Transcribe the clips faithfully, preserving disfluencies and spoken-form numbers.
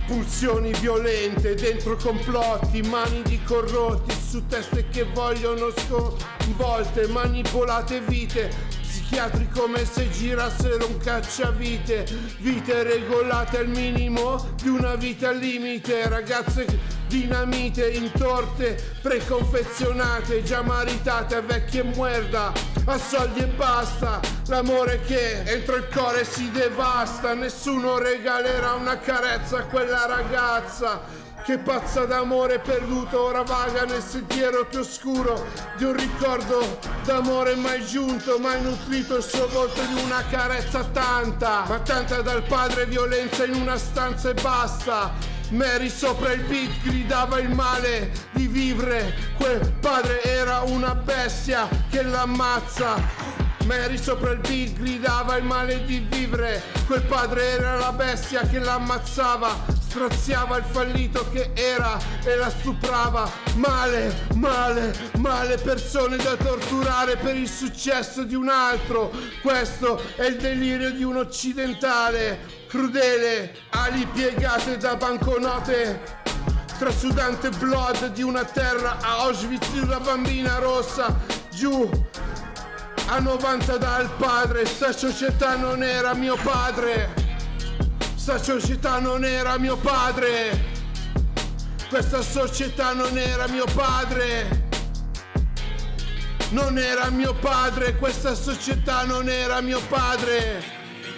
Pulsioni violente dentro complotti, mani di corrotti su teste che vogliono sconvolte, manipolate vite, psichiatri come se girassero un cacciavite, vite regolate al minimo di una vita al limite, ragazze dinamite, intorte, preconfezionate, già maritate a vecchie muerda, a soldi e basta, l'amore che entro il cuore si devasta, nessuno regalerà una carezza a quella ragazza che pazza d'amore perduto ora vaga nel sentiero più oscuro di un ricordo d'amore mai giunto, mai nutrito il suo volto di una carezza tanta, ma tanta dal padre, violenza in una stanza e basta. Mary sopra il beat gridava il male di vivere, quel padre era una bestia che l'ammazza. Mary sopra il beat gridava il male di vivere, quel padre era la bestia che l'ammazzava, straziava il fallito che era e la stuprava. Male, male, male, persone da torturare per il successo di un altro. Questo è il delirio di un occidentale crudele, ali piegate da banconote, trasudante blood di una terra a Auschwitz di una bambina rossa, giù a novanta dal padre. Sta società non era mio padre, sta società non era mio padre, questa società non era mio padre, non era mio padre, questa società non era mio padre.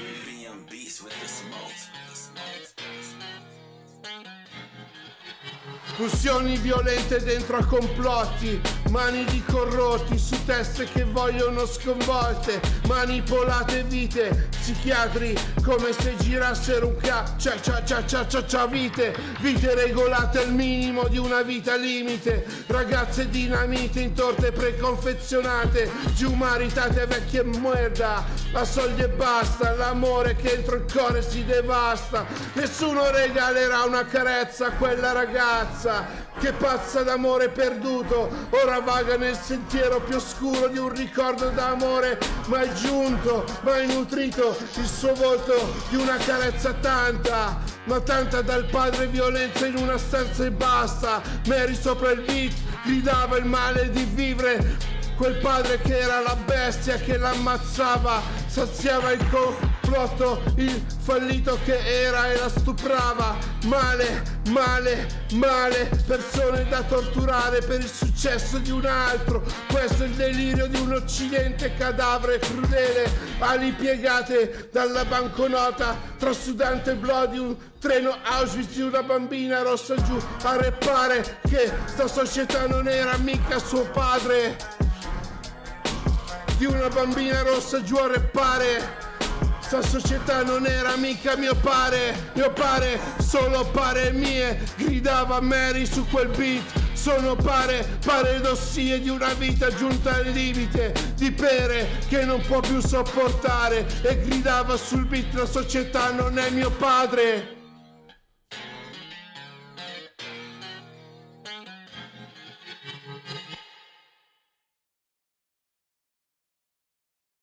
Pulsioni violente dentro a complotti, mani di corrotti su teste che vogliono sconvolte, manipolate vite, psichiatri come se girassero un ca... cia cia cia cia cia cia vite, vite regolate al minimo di una vita limite, ragazze dinamite intorte preconfezionate, giù maritate vecchie muerda, a soldi e basta, l'amore che entro il cuore si devasta, nessuno regalerà una carezza a quella ragazza che pazza d'amore perduto ora vaga nel sentiero più oscuro di un ricordo d'amore mai giunto, mai nutrito il suo volto di una carezza tanta, ma tanta dal padre, violenza in una stanza e basta. Mary sopra il beat gridava il male di vivere, quel padre che era la bestia che l'ammazzava, saziava il complotto, il fallito che era e la stuprava. Male, male, male, persone da torturare per il successo di un altro. Questo è il delirio di un occidente cadavere crudele, ali piegate dalla banconota, trasudante blood di un treno Auschwitz di una bambina rossa giù a reppare che sta società non era mica suo padre, di una bambina rossa giù a reppare. Sta società non era mica mio pare, mio pare, solo pare mie, gridava Mary su quel beat. Sono pare, paredossie di una vita giunta al limite, di pere che non può più sopportare, e gridava sul beat: la società non è mio padre.